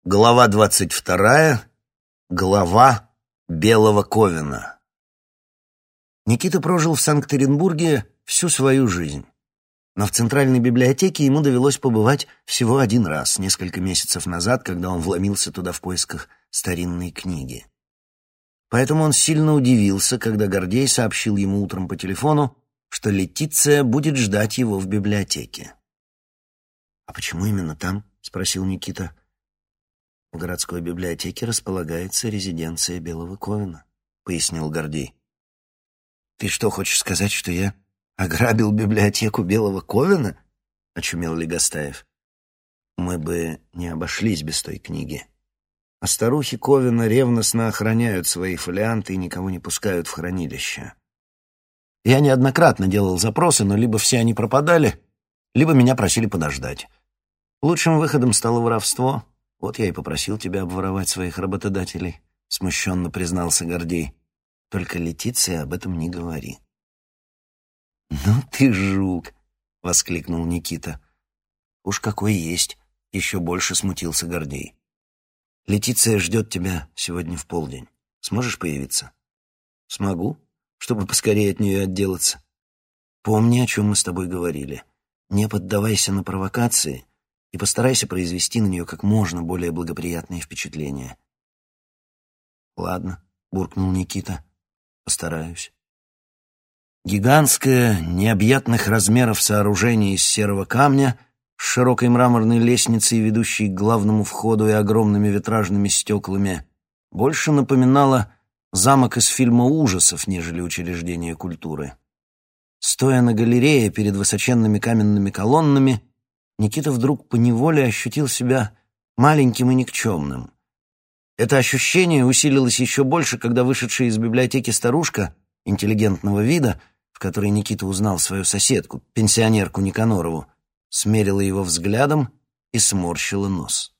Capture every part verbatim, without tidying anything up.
Глава двадцать вторая. Глава Белого Ковена. Никита прожил в Санкт-Петербурге всю свою жизнь. Но в Центральной библиотеке ему довелось побывать всего один раз, несколько месяцев назад, когда он вломился туда в поисках старинной книги. Поэтому он сильно удивился, когда Гордей сообщил ему утром по телефону, что Летиция будет ждать его в библиотеке. «А почему именно там?» — спросил Никита. «В городской библиотеке располагается резиденция Белого Ковена», — пояснил Гордей. «Ты что, хочешь сказать, что я ограбил библиотеку Белого Ковена?» — очумел Легостаев. «Мы бы не обошлись без той книги. А старухи Ковена ревностно охраняют свои фолианты и никого не пускают в хранилище. Я неоднократно делал запросы, но либо все они пропадали, либо меня просили подождать. Лучшим выходом стало воровство. Вот я и попросил тебя обворовать своих работодателей», — смущенно признался Гордей. «Только Летиция об этом не говори». «Ну ты жук!» — воскликнул Никита. «Уж какой есть!» — еще больше смутился Гордей. «Летиция ждет тебя сегодня в полдень. Сможешь появиться?» «Смогу, чтобы поскорее от нее отделаться. Помни, о чем мы с тобой говорили. Не поддавайся на провокации и постарайся произвести на нее как можно более благоприятные впечатления». «Ладно», — буркнул Никита, — «постараюсь». Гигантское, необъятных размеров сооружение из серого камня с широкой мраморной лестницей, ведущей к главному входу и огромными витражными стеклами, больше напоминало замок из фильма ужасов, нежели учреждение культуры. Стоя на галерее перед высоченными каменными колоннами, Никита вдруг поневоле ощутил себя маленьким и никчемным. Это ощущение усилилось еще больше, когда вышедшая из библиотеки старушка интеллигентного вида, в которой Никита узнал свою соседку, пенсионерку Никанорову, смерила его взглядом и сморщила нос.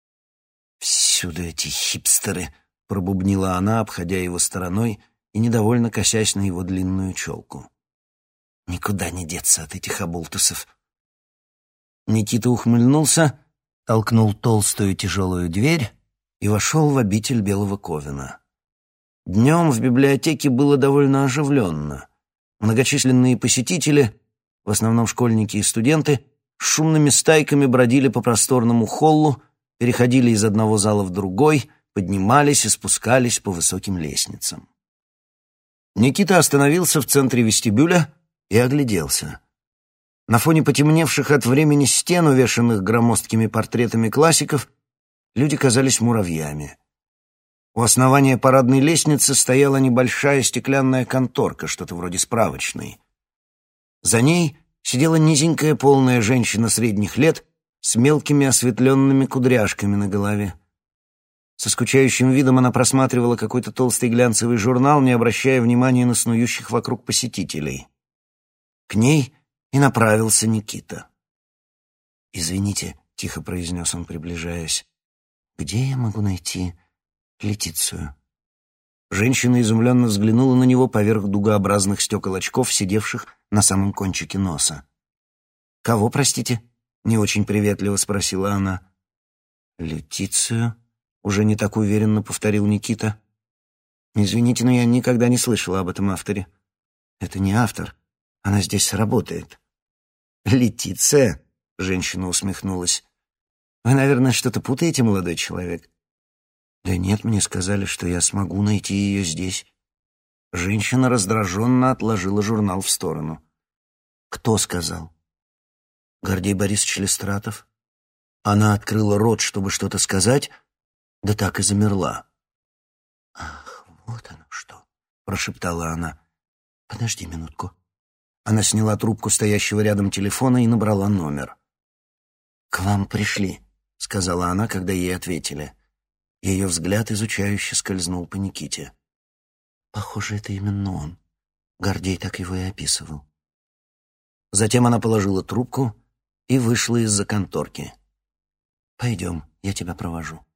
«Всюду эти хипстеры», — пробубнила она, обходя его стороной и недовольно косясь на его длинную челку. «Никуда не деться от этих оболтусов». Никита ухмыльнулся, толкнул толстую тяжелую дверь и вошел в обитель Белого Ковена. Днем в библиотеке было довольно оживленно. Многочисленные посетители, в основном школьники и студенты, шумными стайками бродили по просторному холлу, переходили из одного зала в другой, поднимались и спускались по высоким лестницам. Никита остановился в центре вестибюля и огляделся. На фоне потемневших от времени стен, увешанных громоздкими портретами классиков, люди казались муравьями. У основания парадной лестницы стояла небольшая стеклянная конторка, что-то вроде справочной. За ней сидела низенькая полная женщина средних лет с мелкими осветленными кудряшками на голове. Со скучающим видом она просматривала какой-то толстый глянцевый журнал, не обращая внимания на снующих вокруг посетителей. К ней и направился Никита. «Извините», — тихо произнес он, приближаясь, — «где я могу найти Летицию?» Женщина изумленно взглянула на него поверх дугообразных стекол очков, сидевших на самом кончике носа. «Кого, простите?» — не очень приветливо спросила она. «Летицию?» — уже не так уверенно повторил Никита. «Извините, но я никогда не слышала об этом авторе». «Это не автор. Она здесь работает». «Летиция?» — женщина усмехнулась. «Вы, наверное, что-то путаете, молодой человек?» «Да нет, мне сказали, что я смогу найти ее здесь». Женщина раздраженно отложила журнал в сторону. «Кто сказал?» «Гордей Борисович Листратов». Она открыла рот, чтобы что-то сказать, да так и замерла. «Ах, вот оно что!» — прошептала она. «Подожди минутку». Она сняла трубку стоящего рядом телефона и набрала номер. «К вам пришли», — сказала она, когда ей ответили. Ее взгляд изучающе скользнул по Никите. «Похоже, это именно он. Гордей так его и описывал». Затем она положила трубку и вышла из-за конторки. «Пойдем, я тебя провожу».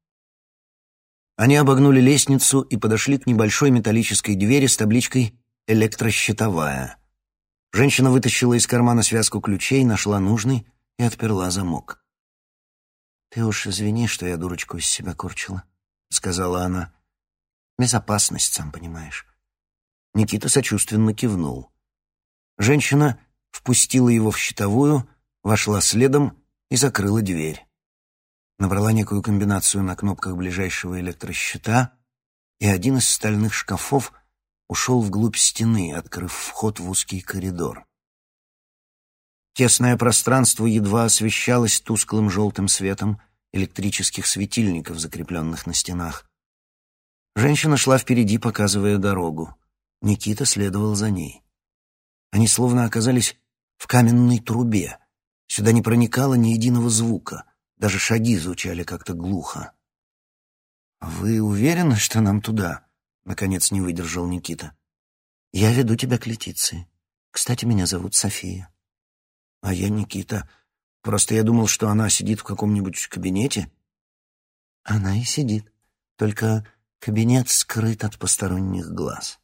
Они обогнули лестницу и подошли к небольшой металлической двери с табличкой «Электрощитовая». Женщина вытащила из кармана связку ключей, нашла нужный и отперла замок. «Ты уж извини, что я дурочку из себя корчила», — сказала она. «Безопасность, сам понимаешь». Никита сочувственно кивнул. Женщина впустила его в щитовую, вошла следом и закрыла дверь. Набрала некую комбинацию на кнопках ближайшего электрощита, и один из стальных шкафов ушел вглубь стены, открыв вход в узкий коридор. Тесное пространство едва освещалось тусклым желтым светом электрических светильников, закрепленных на стенах. Женщина шла впереди, показывая дорогу. Никита следовал за ней. Они словно оказались в каменной трубе. Сюда не проникало ни единого звука. Даже шаги звучали как-то глухо. «Вы уверены, что нам туда?» — наконец не выдержал Никита. «Я веду тебя к Летиции. Кстати, меня зовут София». «А я Никита. Просто я думал, что она сидит в каком-нибудь кабинете». «Она и сидит. Только кабинет скрыт от посторонних глаз».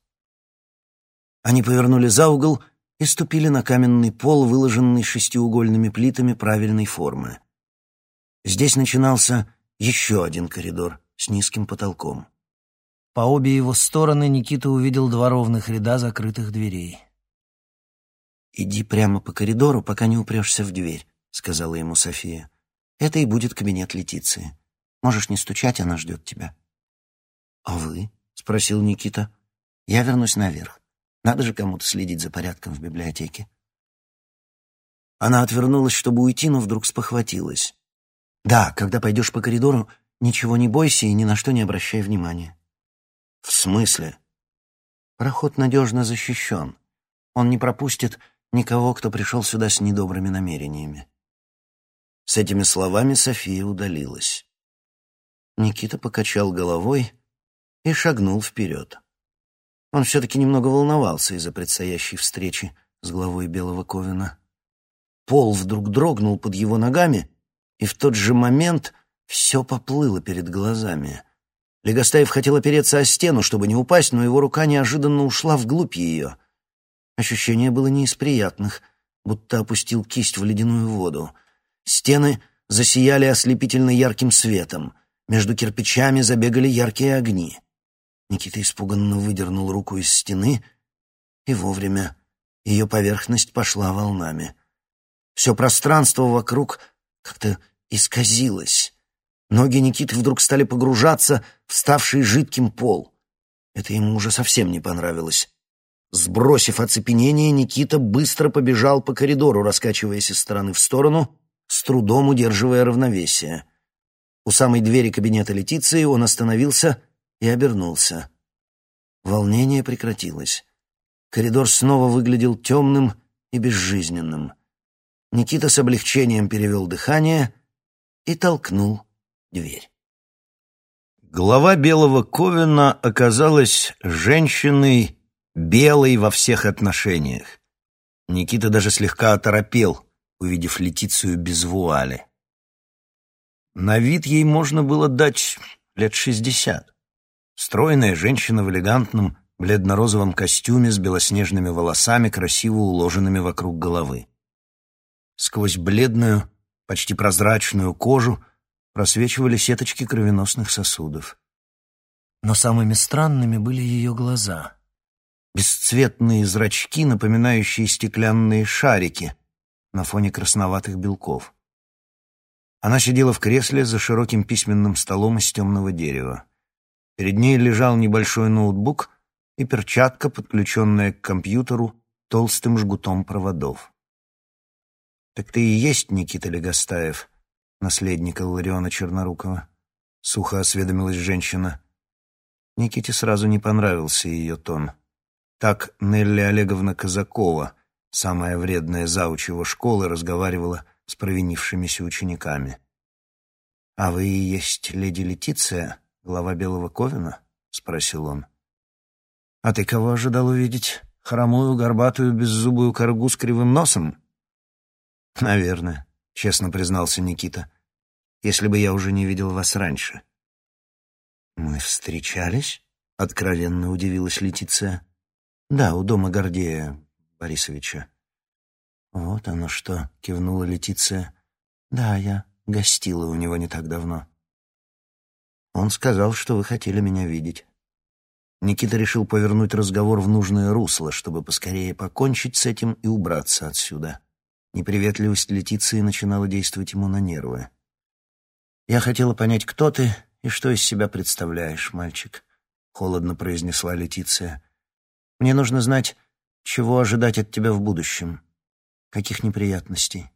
Они повернули за угол и ступили на каменный пол, выложенный шестиугольными плитами правильной формы. Здесь начинался еще один коридор с низким потолком. По обе его стороны Никита увидел два ровных ряда закрытых дверей. «Иди прямо по коридору, пока не упрешься в дверь», — сказала ему София. «Это и будет кабинет Летиции. Можешь не стучать, она ждет тебя». «А вы?» — спросил Никита. «Я вернусь наверх. Надо же кому-то следить за порядком в библиотеке». Она отвернулась, чтобы уйти, но вдруг спохватилась. «Да, когда пойдешь по коридору, ничего не бойся и ни на что не обращай внимания». «В смысле?» «Проход надежно защищен. Он не пропустит никого, кто пришел сюда с недобрыми намерениями». С этими словами София удалилась. Никита покачал головой и шагнул вперед. Он все-таки немного волновался из-за предстоящей встречи с главой Белого Ковена. Пол вдруг дрогнул под его ногами, и в тот же момент все поплыло перед глазами. Легостаев хотел опереться о стену, чтобы не упасть, но его рука неожиданно ушла вглубь ее. Ощущение было не из приятных, будто опустил кисть в ледяную воду. Стены засияли ослепительно ярким светом. Между кирпичами забегали яркие огни. Никита испуганно выдернул руку из стены, и вовремя ее поверхность пошла волнами. Все пространство вокруг как-то исказилось. Ноги Никиты вдруг стали погружаться в ставший жидким пол. Это ему уже совсем не понравилось. Сбросив оцепенение, Никита быстро побежал по коридору, раскачиваясь из стороны в сторону, с трудом удерживая равновесие. У самой двери кабинета Летиции он остановился и обернулся. Волнение прекратилось. Коридор снова выглядел темным и безжизненным. Никита с облегчением перевел дыхание и толкнул дверь. Глава Белого Ковена оказалась женщиной белой во всех отношениях. Никита даже слегка оторопел, увидев Летицию без вуали. На вид ей можно было дать лет шестьдесят. Стройная женщина в элегантном бледно-розовом костюме с белоснежными волосами, красиво уложенными вокруг головы. Сквозь бледную, почти прозрачную кожу просвечивали сеточки кровеносных сосудов. Но самыми странными были ее глаза. Бесцветные зрачки, напоминающие стеклянные шарики на фоне красноватых белков. Она сидела в кресле за широким письменным столом из темного дерева. Перед ней лежал небольшой ноутбук и перчатка, подключенная к компьютеру толстым жгутом проводов. «Так ты и есть Никита Легостаев, наследник Иллариона Чернорукова?» — сухо осведомилась женщина. Никите сразу не понравился ее тон. Так Нелли Олеговна Казакова, самая вредная зауч его школы, разговаривала с провинившимися учениками. «А вы и есть леди Летиция, глава Белого Ковена?» — спросил он. «А ты кого ожидал увидеть? Хромую, горбатую, беззубую коргу с кривым носом?» «Наверное», — честно признался Никита, «если бы я уже не видел вас раньше». «Мы встречались?» — откровенно удивилась Летиция. «Да, у дома Гордея Борисовича». «Вот оно что», — кивнула Летиция. «Да, я гостила у него не так давно. Он сказал, что вы хотели меня видеть. Никита решил повернуть разговор в нужное русло, чтобы поскорее покончить с этим и убраться отсюда. Неприветливость Летиции начинала действовать ему на нервы. «Я хотела понять, кто ты и что из себя представляешь, мальчик», — холодно произнесла Летиция. «Мне нужно знать, чего ожидать от тебя в будущем. Каких неприятностей?»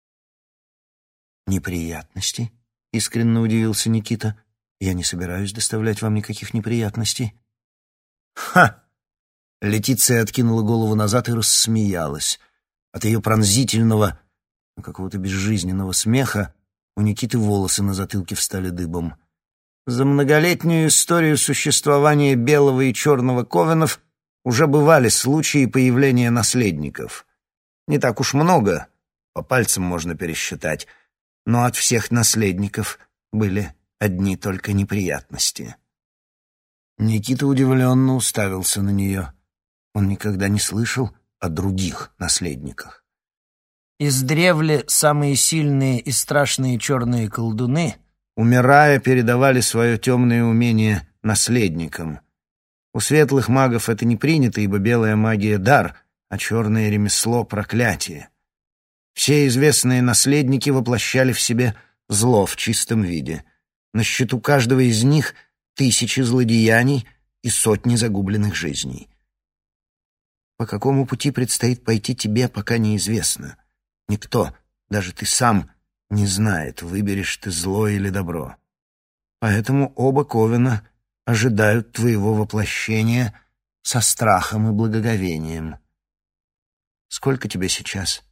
«Неприятностей?» — искренне удивился Никита. «Я не собираюсь доставлять вам никаких неприятностей». «Ха!» Летиция откинула голову назад и рассмеялась. От ее пронзительного, какого-то безжизненного смеха у Никиты волосы на затылке встали дыбом. За многолетнюю историю существования белого и черного ковенов уже бывали случаи появления наследников. Не так уж много, по пальцам можно пересчитать, но от всех наследников были одни только неприятности. Никита удивленно уставился на нее. Он никогда не слышал о других наследниках. Издревле самые сильные и страшные черные колдуны, умирая, передавали свое темное умение наследникам. У светлых магов это не принято, ибо белая магия — дар, а черное ремесло — проклятие. Все известные наследники воплощали в себе зло в чистом виде. На счету каждого из них тысячи злодеяний и сотни загубленных жизней. По какому пути предстоит пойти тебе, пока неизвестно. Никто, даже ты сам, не знает, выберешь ты зло или добро. Поэтому оба ковена ожидают твоего воплощения со страхом и благоговением. Сколько тебе сейчас?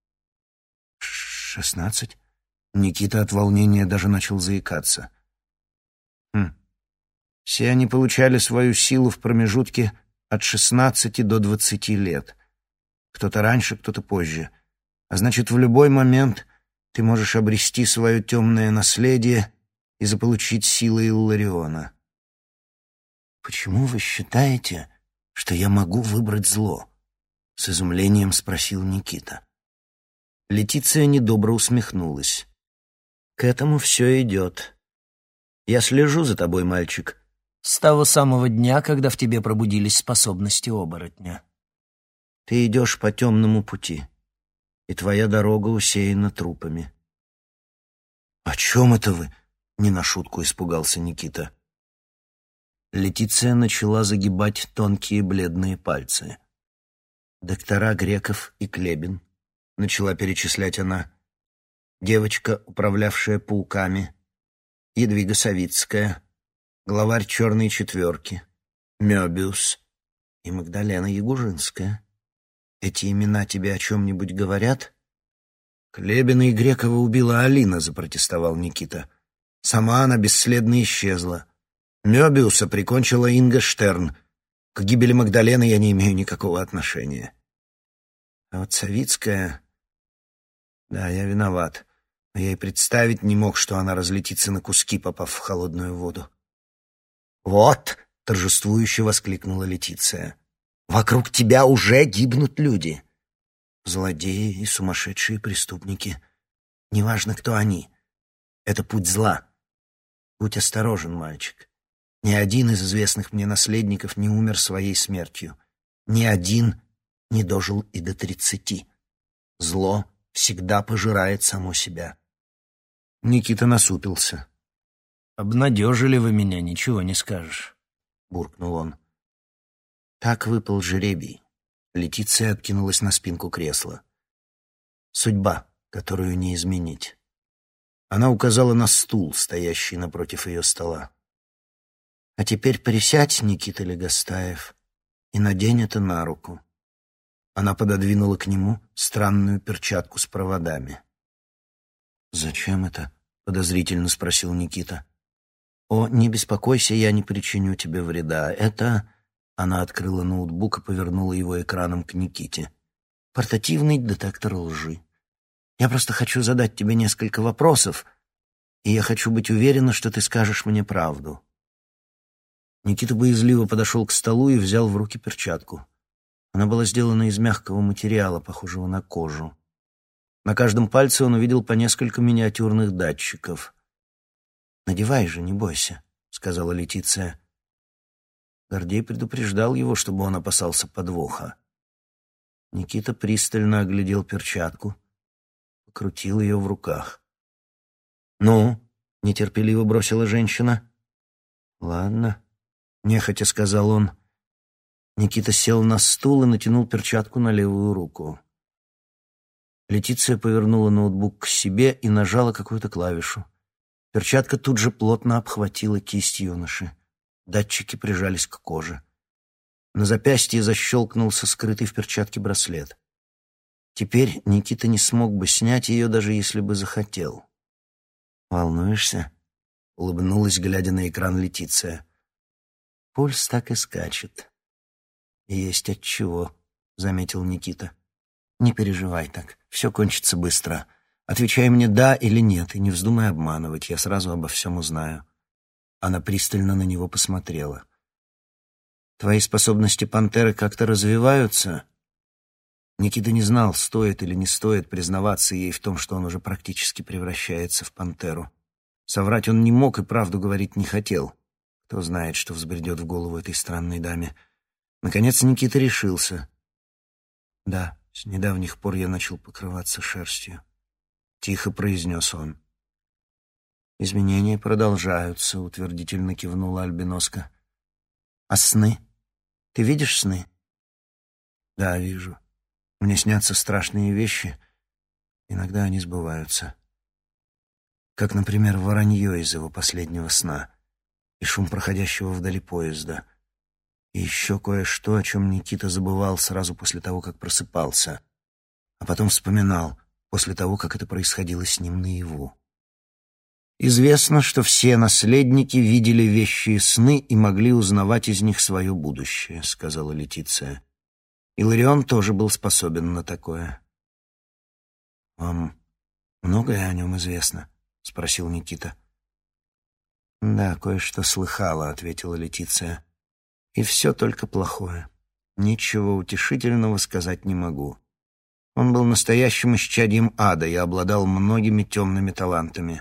Шестнадцать? Никита от волнения даже начал заикаться. Хм. Все они получали свою силу в промежутке от шестнадцати до двадцати лет. Кто-то раньше, кто-то позже. А значит, в любой момент ты можешь обрести свое темное наследие и заполучить силы Иллариона. «Почему вы считаете, что я могу выбрать зло?» — с изумлением спросил Никита. Летиция недобро усмехнулась. «К этому все идет. Я слежу за тобой, мальчик, с того самого дня, когда в тебе пробудились способности оборотня. Ты идешь по темному пути, и твоя дорога усеяна трупами». «О чем это вы?» — не на шутку испугался Никита. Летиция начала загибать тонкие бледные пальцы. «Доктора Греков и Клебин», — начала перечислять она. «Девочка, управлявшая пауками, Едвига Савицкая, главарь черной четверки, Мёбиус и Магдалена Ягужинская. Эти имена тебе о чем-нибудь говорят?» «Клебина и Грекова убила Алина», — запротестовал Никита. «Сама она бесследно исчезла. Мёбиуса прикончила Инга Штерн. К гибели Магдалены я не имею никакого отношения. А вот Савицкая... Да, я виноват. Но я и представить не мог, что она разлетится на куски, попав в холодную воду». «Вот!» — торжествующе воскликнула Летиция. «Вокруг тебя уже гибнут люди. Злодеи и сумасшедшие преступники. Неважно, кто они. Это путь зла. Будь осторожен, мальчик. Ни один из известных мне наследников не умер своей смертью. Ни один не дожил и до тридцати. Зло всегда пожирает само себя». Никита насупился. «Обнадежили вы меня, ничего не скажешь», — буркнул он. Так выпал жребий. Летиция откинулась на спинку кресла. Судьба, которую не изменить. Она указала на стул, стоящий напротив ее стола. «А теперь присядь, Никита Легостаев, и надень это на руку». Она пододвинула к нему странную перчатку с проводами. «Зачем это?» — подозрительно спросил Никита. «О, не беспокойся, я не причиню тебе вреда. Это...» Она открыла ноутбук и повернула его экраном к Никите. «Портативный детектор лжи. Я просто хочу задать тебе несколько вопросов, и я хочу быть уверена, что ты скажешь мне правду». Никита боязливо подошел к столу и взял в руки перчатку. Она была сделана из мягкого материала, похожего на кожу. На каждом пальце он увидел по несколько миниатюрных датчиков. «Надевай же, не бойся», — сказала Летиция. Гордей предупреждал его, чтобы он опасался подвоха. Никита пристально оглядел перчатку, покрутил ее в руках. «Ну?» — нетерпеливо бросила женщина. «Ладно», — нехотя сказал он. Никита сел на стул и натянул перчатку на левую руку. Летиция повернула ноутбук к себе и нажала какую-то клавишу. Перчатка тут же плотно обхватила кисть юноши. Датчики прижались к коже. На запястье защелкнулся скрытый в перчатке браслет. Теперь Никита не смог бы снять ее, даже если бы захотел. «Волнуешься?» — улыбнулась, глядя на экран Летиция. «Пульс так и скачет». «Есть отчего», — заметил Никита. «Не переживай так, все кончится быстро. Отвечай мне «да» или «нет», и не вздумай обманывать, я сразу обо всем узнаю». Она пристально на него посмотрела. «Твои способности пантеры как-то развиваются?» Никита не знал, стоит или не стоит признаваться ей в том, что он уже практически превращается в пантеру. Соврать он не мог и правду говорить не хотел. Кто знает, что взбредет в голову этой странной даме. Наконец Никита решился. «Да, с недавних пор я начал покрываться шерстью», — тихо произнес он. «Изменения продолжаются», — утвердительно кивнула Альбиноска. «А сны? Ты видишь сны?» «Да, вижу. Мне снятся страшные вещи. Иногда они сбываются. Как, например, воронье из его последнего сна и шум проходящего вдали поезда. И еще кое-что, о чем Никита забывал сразу после того, как просыпался, а потом вспоминал после того, как это происходило с ним наяву. Известно, что все наследники видели вещи и сны и могли узнавать из них свое будущее», — сказала Летиция. Иларион тоже был способен на такое. «Вам многое о нем известно?» — спросил Никита. «Да, кое-что слыхала», — ответила Летиция. «И все только плохое. Ничего утешительного сказать не могу. Он был настоящим исчадьем ада и обладал многими темными талантами.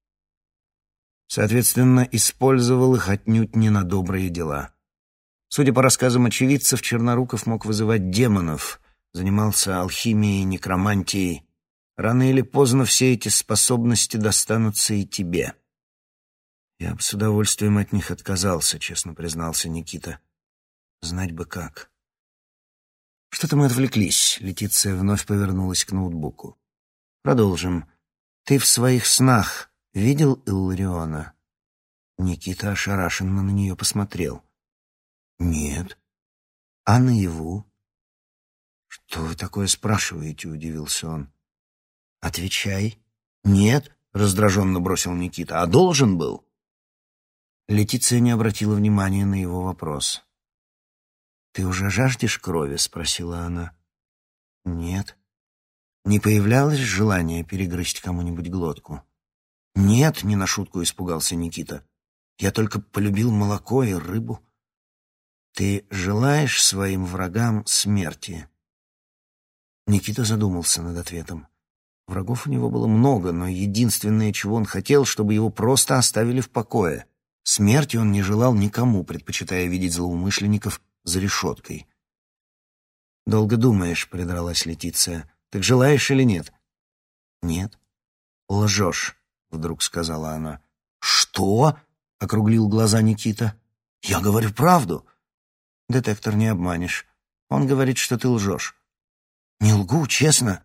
Соответственно, использовал их отнюдь не на добрые дела. Судя по рассказам очевидцев, Черноруков мог вызывать демонов, занимался алхимией, некромантией. Рано или поздно все эти способности достанутся и тебе». «Я бы с удовольствием от них отказался», — честно признался Никита. «Знать бы как». «Что-то мы отвлеклись», — Летиция вновь повернулась к ноутбуку. «Продолжим. Ты в своих снах видел Иллариона?» Никита ошарашенно на нее посмотрел. «Нет». «А наяву?» «Что вы такое спрашиваете?» — удивился он. «Отвечай». «Нет», — раздраженно бросил Никита. «А должен был?» Летиция не обратила внимания на его вопрос. «Ты уже жаждешь крови?» — спросила она. «Нет». «Не появлялось желание перегрызть кому-нибудь глотку?» «Нет», — не на шутку испугался Никита. «Я только полюбил молоко и рыбу». «Ты желаешь своим врагам смерти?» Никита задумался над ответом. Врагов у него было много, но единственное, чего он хотел, чтобы его просто оставили в покое. Смерти он не желал никому, предпочитая видеть злоумышленников за решеткой. «Долго думаешь», — придралась Летиция. «Так желаешь или нет?» «Нет». «Лжешь», — вдруг сказала она. «Что?» — округлил глаза Никита. «Я говорю правду». «Детектор не обманешь. Он говорит, что ты лжешь». «Не лгу, честно».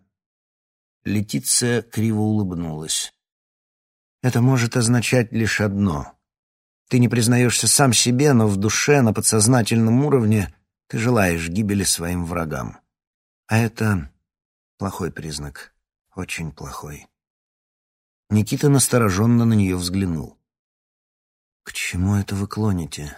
Летиция криво улыбнулась. «Это может означать лишь одно. Ты не признаешься сам себе, но в душе, на подсознательном уровне, ты желаешь гибели своим врагам. А это плохой признак, очень плохой». Никита настороженно на нее взглянул. «К чему это вы клоните?»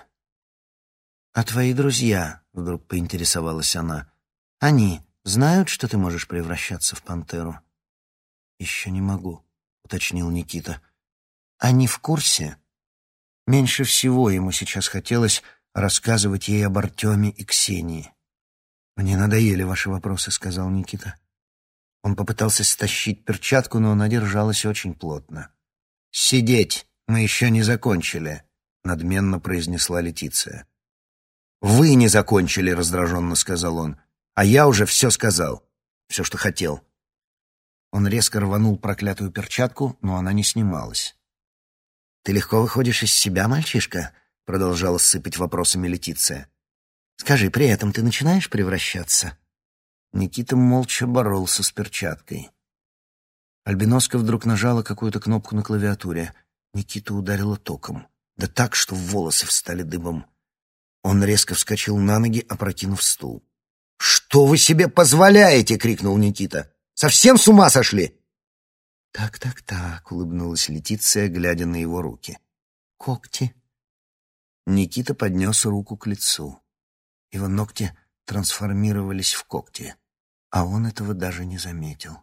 «А твои друзья?» — вдруг поинтересовалась она. «Они знают, что ты можешь превращаться в пантеру?» «Еще не могу», — уточнил Никита. «Они в курсе?» Меньше всего ему сейчас хотелось рассказывать ей об Артеме и Ксении. «Мне надоели ваши вопросы», — сказал Никита. Он попытался стащить перчатку, но она держалась очень плотно. «Сидеть! Мы еще не закончили!» — надменно произнесла Летиция. «Вы не закончили!» — раздраженно сказал он. «А я уже все сказал. Все, что хотел». Он резко рванул проклятую перчатку, но она не снималась. «Ты легко выходишь из себя, мальчишка?» — продолжала сыпать вопросами Летиция. «Скажи, при этом ты начинаешь превращаться?» Никита молча боролся с перчаткой. Альбиноска вдруг нажала какую-то кнопку на клавиатуре. Никита ударила током. Да так, что волосы встали дыбом. Он резко вскочил на ноги, опрокинув стул. «Что вы себе позволяете?» — крикнул Никита. «Совсем с ума сошли?» «Так, так, так», — улыбнулась Летиция, глядя на его руки. «Когти». Никита поднес руку к лицу. Его ногти трансформировались в когти, а он этого даже не заметил.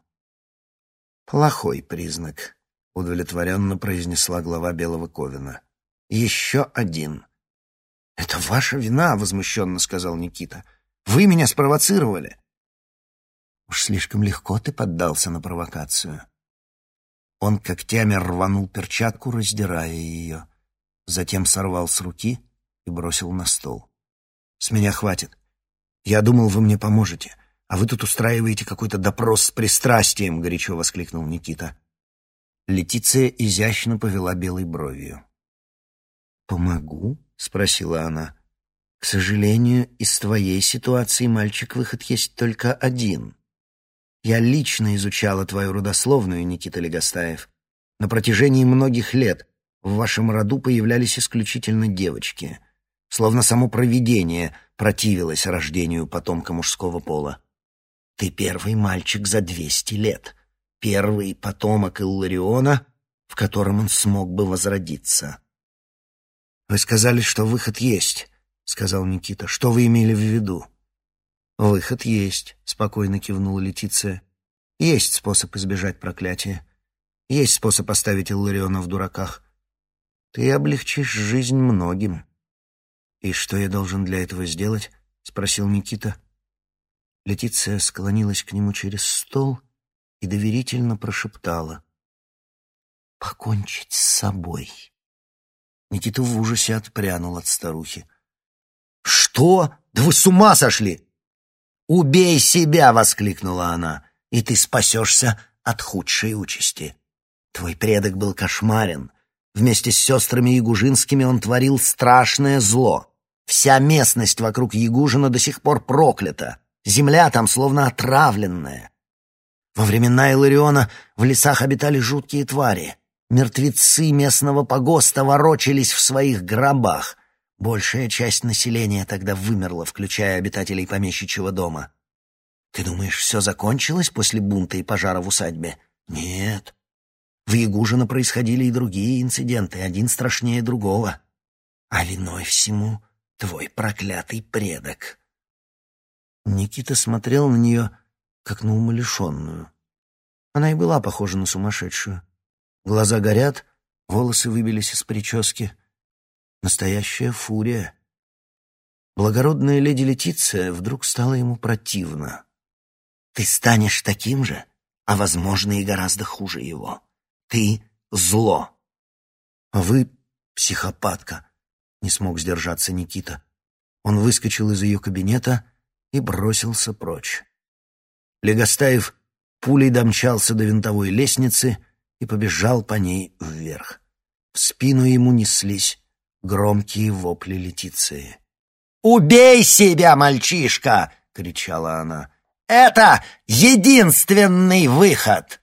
«Плохой признак», — удовлетворенно произнесла глава Белого Ковена. «Еще один». «Это ваша вина», — возмущенно сказал Никита. «Вы меня спровоцировали». «Уж слишком легко ты поддался на провокацию». Он когтями рванул перчатку, раздирая ее. Затем сорвал с руки и бросил на стол. «С меня хватит. Я думал, вы мне поможете, а вы тут устраиваете какой-то допрос с пристрастием», — горячо воскликнул Никита. Летиция изящно повела белой бровью. «Помогу?» — спросила она. «К сожалению, из твоей ситуации, мальчик, выход есть только один. Я лично изучала твою родословную, Никита Легостаев. На протяжении многих лет в вашем роду появлялись исключительно девочки. Словно само провидение противилось рождению потомка мужского пола. Ты первый мальчик за двести лет. Первый потомок Иллариона, в котором он смог бы возродиться». «Вы сказали, что выход есть», — сказал Никита. «Что вы имели в виду?» «Выход есть», — спокойно кивнула Летиция. «Есть способ избежать проклятия. Есть способ оставить Иллариона в дураках. Ты облегчишь жизнь многим». «И что я должен для этого сделать?» — спросил Никита. Летиция склонилась к нему через стол и доверительно прошептала: «Покончить с собой». Никита в ужасе отпрянул от старухи. «Что? Да вы с ума сошли!» «Убей себя!» — воскликнула она, «и ты спасешься от худшей участи. Твой предок был кошмарен. Вместе с сестрами Ягужинскими он творил страшное зло. Вся местность вокруг Ягужина до сих пор проклята. Земля там словно отравленная. Во времена Иллариона в лесах обитали жуткие твари. Мертвецы местного погоста ворочались в своих гробах. Большая часть населения тогда вымерла, включая обитателей помещичьего дома. Ты думаешь, все закончилось после бунта и пожара в усадьбе? Нет. В Ягужино происходили и другие инциденты, один страшнее другого. А виной всему твой проклятый предок». Никита смотрел на нее, как на умалишенную. Она и была похожа на сумасшедшую. Глаза горят, волосы выбились из прически. Настоящая фурия. Благородная леди Летиция вдруг стала ему противна. «Ты станешь таким же, а, возможно, и гораздо хуже его. Ты — зло». «А вы — психопатка», — не смог сдержаться Никита. Он выскочил из ее кабинета и бросился прочь. Легостаев пулей домчался до винтовой лестницы и побежал по ней вверх. В спину ему неслись громкие вопли Летиции. «Убей себя, мальчишка!» — кричала она. «Это единственный выход!»